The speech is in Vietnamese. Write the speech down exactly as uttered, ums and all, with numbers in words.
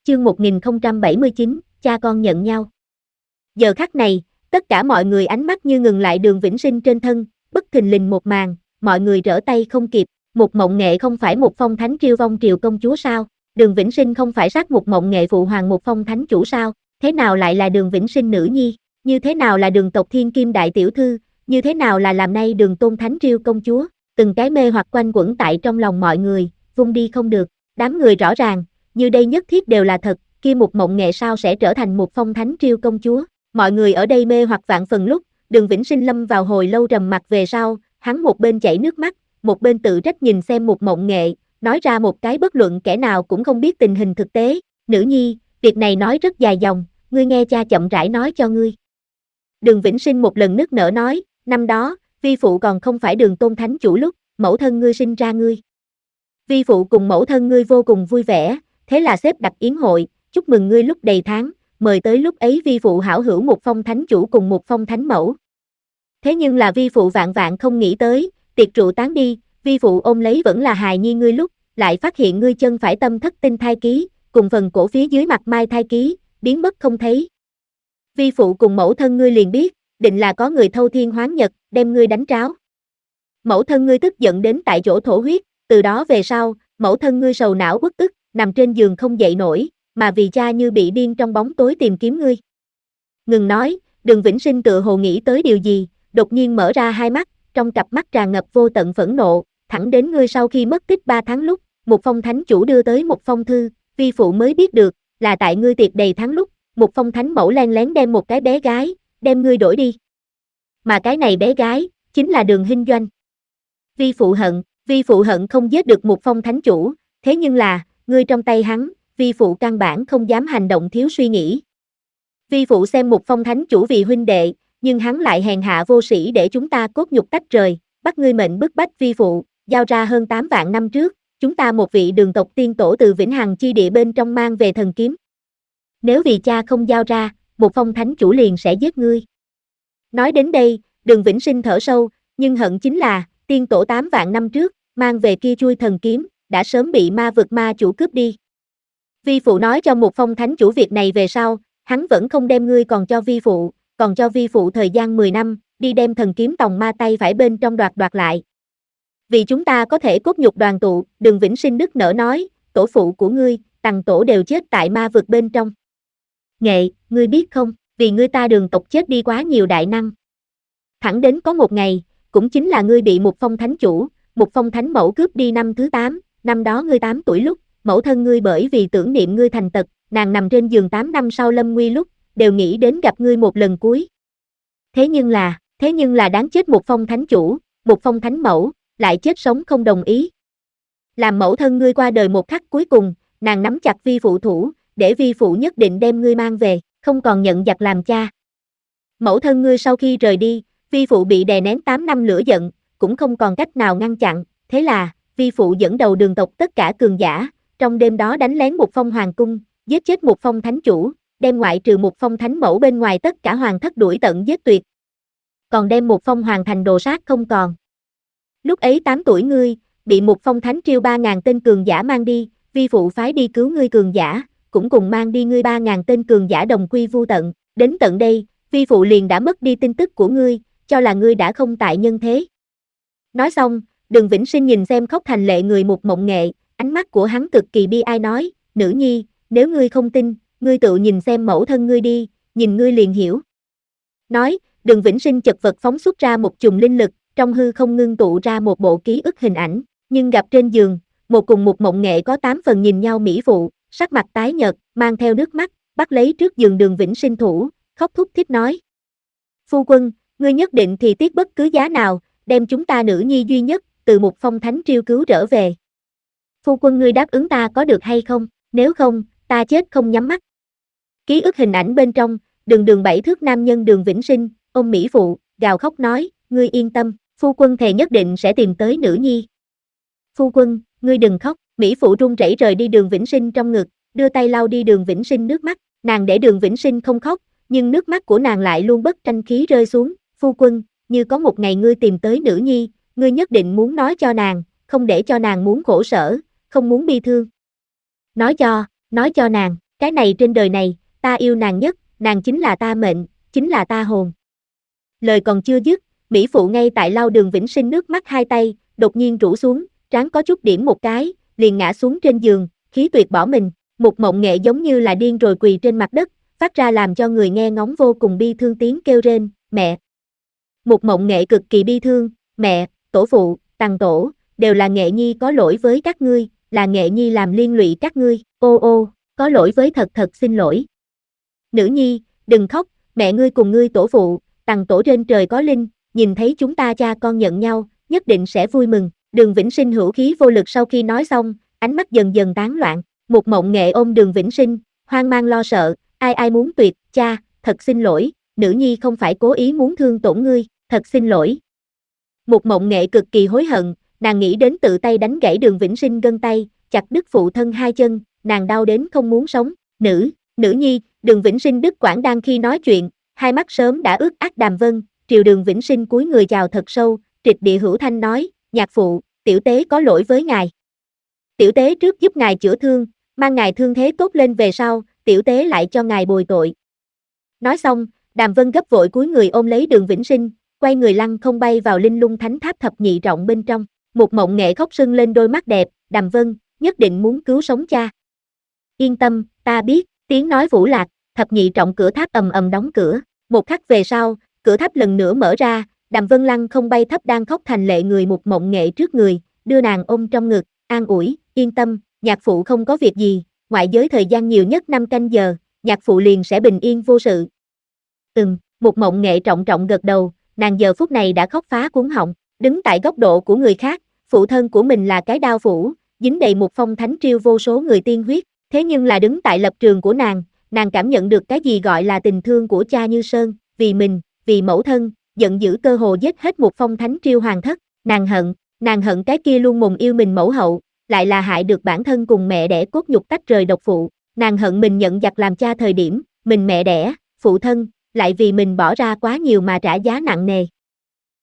chương một nghìn không trăm bảy mươi chín, cha con nhận nhau. Giờ khắc này, tất cả mọi người ánh mắt như ngừng lại Đường Vĩnh Sinh trên thân, bất thình lình một màn, mọi người trở tay không kịp, Mục Mộng Nghệ không phải một phong thánh triều vong triều công chúa sao? Đường Vĩnh Sinh không phải sát Mục Mộng Nghệ phụ hoàng một phong thánh chủ sao? Thế nào lại là Đường Vĩnh Sinh nữ nhi? Như thế nào là Đường tộc Thiên Kim đại tiểu thư? Như thế nào là làm nay Đường Tôn thánh triều công chúa? Từng cái mê hoặc quanh quẩn tại trong lòng mọi người, vung đi không được. Đám người rõ ràng, như đây nhất thiết đều là thật, kia Mục Mộng Nghệ sao sẽ trở thành một phong thánh triều công chúa? Mọi người ở đây mê hoặc vạn phần lúc, Đường Vĩnh Sinh lâm vào hồi lâu trầm mặc về sau, hắn một bên chảy nước mắt, một bên tự trách nhìn xem Mục Mộng Nghệ, nói ra một cái bất luận kẻ nào cũng không biết tình hình thực tế, nữ nhi, việc này nói rất dài dòng, ngươi nghe cha chậm rãi nói cho ngươi. Đường Vĩnh Sinh một lần nức nở nói, năm đó, vi phụ còn không phải Đường Tôn thánh chủ lúc, mẫu thân ngươi sinh ra ngươi. Vi phụ cùng mẫu thân ngươi vô cùng vui vẻ, thế là xếp đặt yến hội, chúc mừng ngươi lúc đầy tháng, mời tới lúc ấy vi phụ hảo hữu một phong thánh chủ cùng một phong thánh mẫu. Thế nhưng là vi phụ vạn vạn không nghĩ tới, tiệc rượu tán đi, vi phụ ôm lấy vẫn là hài nhi ngươi lúc, lại phát hiện ngươi chân phải tâm thất tinh thai ký, cùng phần cổ phía dưới mặt mai thai ký, biến mất không thấy. Vi phụ cùng mẫu thân ngươi liền biết, định là có người thâu thiên hoán nhật, đem ngươi đánh tráo. Mẫu thân ngươi tức giận đến tại chỗ thổ huyết, từ đó về sau, mẫu thân ngươi sầu não uất ức, nằm trên giường không dậy nổi, mà vì cha như bị điên trong bóng tối tìm kiếm ngươi. Ngừng nói, Đường Vĩnh Sinh tựa hồ nghĩ tới điều gì, đột nhiên mở ra hai mắt, trong cặp mắt tràn ngập vô tận phẫn nộ, thẳng đến ngươi sau khi mất tích ba tháng lúc, một phong thánh chủ đưa tới một phong thư, vi phụ mới biết được, là tại ngươi tiệc đầy tháng lúc, một phong thánh mẫu len lén đem một cái bé gái, đem ngươi đổi đi. Mà cái này bé gái, chính là Đường Hinh Doanh. Vi phụ hận, vi phụ hận không giết được một phong thánh chủ, thế nhưng là, ngươi trong tay hắn, vi phụ căn bản không dám hành động thiếu suy nghĩ. Vi phụ xem một phong thánh chủ vì huynh đệ, nhưng hắn lại hèn hạ vô sĩ để chúng ta cốt nhục tách rời, bắt ngươi mệnh bức bách vi phụ, giao ra hơn tám vạn năm trước, chúng ta một vị Đường tộc tiên tổ từ Vĩnh Hằng chi địa bên trong mang về thần kiếm. Nếu vì cha không giao ra, một phong thánh chủ liền sẽ giết ngươi. Nói đến đây, Đường Vĩnh Sinh thở sâu, nhưng hận chính là, tiên tổ tám vạn năm trước, mang về kia chui thần kiếm, đã sớm bị ma vực ma chủ cướp đi. Vi phụ nói cho một phong thánh chủ việc này về sau, hắn vẫn không đem ngươi còn cho vi phụ, còn cho vi phụ thời gian mười năm, đi đem thần kiếm tòng ma tay phải bên trong đoạt đoạt lại. Vì chúng ta có thể cốt nhục đoàn tụ, Đường Vĩnh Sinh nức nở nói, tổ phụ của ngươi, Tằng tổ đều chết tại ma vực bên trong. Nghệ, ngươi biết không, vì ngươi ta Đường tộc chết đi quá nhiều đại năng. Thẳng đến có một ngày, cũng chính là ngươi bị một phong thánh chủ, một phong thánh mẫu cướp đi năm thứ tám, năm đó ngươi tám tuổi lúc, mẫu thân ngươi bởi vì tưởng niệm ngươi thành tật, nàng nằm trên giường tám năm sau lâm nguy lúc, đều nghĩ đến gặp ngươi một lần cuối. Thế nhưng là, thế nhưng là đáng chết một phong thánh chủ, một phong thánh mẫu, lại chết sống không đồng ý. Làm mẫu thân ngươi qua đời một khắc cuối cùng, nàng nắm chặt vi phụ thủ, để vi phụ nhất định đem ngươi mang về, không còn nhận giặc làm cha. Mẫu thân ngươi sau khi rời đi, vi phụ bị đè nén tám năm lửa giận, cũng không còn cách nào ngăn chặn, thế là, vi phụ dẫn đầu Đường tộc tất cả cường giả, trong đêm đó đánh lén một phong hoàng cung, giết chết một phong thánh chủ, đem ngoại trừ một phong thánh mẫu bên ngoài tất cả hoàng thất đuổi tận giết tuyệt. Còn đem một phong hoàng thành đồ sát không còn. Lúc ấy tám tuổi ngươi, bị một phong thánh triều ba ngàn tên cường giả mang đi, vi phụ phái đi cứu ngươi cường giả, cũng cùng mang đi ngươi ba ngàn tên cường giả đồng quy vu tận, đến tận đây, vi phụ liền đã mất đi tin tức của ngươi, cho là ngươi đã không tại nhân thế. Nói xong, Đường Vĩnh Sinh nhìn xem khóc thành lệ người Mục Mộng Nghệ, ánh mắt của hắn cực kỳ bi ai nói, nữ nhi, nếu ngươi không tin, ngươi tự nhìn xem mẫu thân ngươi đi, nhìn ngươi liền hiểu. Nói, Đường Vĩnh Sinh chật vật phóng xuất ra một chùm linh lực, trong hư không ngưng tụ ra một bộ ký ức hình ảnh, nhưng gặp trên giường, một cùng Mục Mộng Nghệ có tám phần nhìn nhau mỹ phụ, sắc mặt tái nhợt, mang theo nước mắt, bắt lấy trước giường Đường Vĩnh Sinh thủ, khóc thút thít nói. Phu quân, ngươi nhất định thì tiếc bất cứ giá nào, đem chúng ta nữ nhi duy nhất, từ một phong thánh triều cứu trở về. Phu quân ngươi đáp ứng ta có được hay không, nếu không, ta chết không nhắm mắt. Ký ức hình ảnh bên trong, đường đường bảy thước nam nhân Đường Vĩnh Sinh, ôm mỹ phụ, gào khóc nói, ngươi yên tâm, phu quân thề nhất định sẽ tìm tới nữ nhi. Phu quân, ngươi đừng khóc, mỹ phụ run rẩy rời đi Đường Vĩnh Sinh trong ngực, đưa tay lau đi Đường Vĩnh Sinh nước mắt, nàng để Đường Vĩnh Sinh không khóc, nhưng nước mắt của nàng lại luôn bất tranh khí rơi xuống, phu quân, như có một ngày ngươi tìm tới nữ nhi, ngươi nhất định muốn nói cho nàng, không để cho nàng muốn khổ sở, không muốn bi thương. Nói cho, nói cho nàng, cái này trên đời này, ta yêu nàng nhất, nàng chính là ta mệnh, chính là ta hồn. Lời còn chưa dứt, mỹ phụ ngay tại lau Đường Vĩnh Sinh nước mắt hai tay, đột nhiên rũ xuống, trán có chút điểm một cái, liền ngã xuống trên giường, khí tuyệt bỏ mình. Một Mộng Nghệ giống như là điên rồi quỳ trên mặt đất, phát ra làm cho người nghe ngóng vô cùng bi thương tiếng kêu rên, mẹ. Một Mộng Nghệ cực kỳ bi thương, mẹ, tổ phụ, Tằng tổ, đều là Nghệ nhi có lỗi với các ngươi, là Nghệ nhi làm liên lụy các ngươi, ô ô, có lỗi với thật thật xin lỗi. Nữ nhi, đừng khóc, mẹ ngươi cùng ngươi tổ phụ, Tằng tổ trên trời có linh, nhìn thấy chúng ta cha con nhận nhau, nhất định sẽ vui mừng. Đường Vĩnh Sinh hữu khí vô lực sau khi nói xong, ánh mắt dần dần tán loạn. Một Mộng Nghệ ôm Đường Vĩnh Sinh, hoang mang lo sợ, ai ai muốn tuyệt, cha, thật xin lỗi, nữ nhi không phải cố ý muốn thương tổn ngươi, thật xin lỗi. Một Mộng Nghệ cực kỳ hối hận, nàng nghĩ đến tự tay đánh gãy Đường Vĩnh Sinh gân tay, chặt đứt phụ thân hai chân, nàng đau đến không muốn sống. Nữ, nữ nhi, Đường Vĩnh Sinh đứt quãng đang khi nói chuyện, hai mắt sớm đã ướt át Đàm Vân, triều Đường Vĩnh Sinh cúi người chào thật sâu, trịch địa hữu thanh nói, nhạc phụ, tiểu tế có lỗi với ngài. Tiểu tế trước giúp ngài chữa thương, mang ngài thương thế tốt lên về sau, tiểu tế lại cho ngài bồi tội. Nói xong, Đàm Vân gấp vội cúi người ôm lấy Đường Vĩnh Sinh, quay người lăn không bay vào Linh Lung Thánh Tháp thập nhị trọng bên trong. Một Mộng Nghệ khóc sưng lên đôi mắt đẹp, Đàm Vân, nhất định muốn cứu sống cha. Yên tâm, ta biết, tiếng nói vũ lạc, thập nhị trọng cửa tháp ầm ầm đóng cửa. Một khắc về sau, cửa tháp lần nữa mở ra, Đàm Vân lăn không bay thấp đang khóc thành lệ người Một Mộng Nghệ trước người, đưa nàng ôm trong ngực, an ủi, yên tâm, nhạc phụ không có việc gì, ngoại giới thời gian nhiều nhất năm canh giờ, nhạc phụ liền sẽ bình yên vô sự. Ừm, Một Mộng Nghệ trọng trọng gật đầu, nàng giờ phút này đã khóc phá cuống họng, đứng tại góc độ của người khác, phụ thân của mình là cái đao phủ, dính đầy một phong thánh triêu vô số người tiên huyết, thế nhưng là đứng tại lập trường của nàng, nàng cảm nhận được cái gì gọi là tình thương của cha như sơn, vì mình, vì mẫu thân, giận dữ cơ hồ giết hết một phong thánh triêu hoàng thất, nàng hận, nàng hận cái kia luôn mồm yêu mình mẫu hậu, lại là hại được bản thân cùng mẹ đẻ cốt nhục tách rời độc phụ, nàng hận mình nhận giặc làm cha thời điểm, mình mẹ đẻ, phụ thân, lại vì mình bỏ ra quá nhiều mà trả giá nặng nề.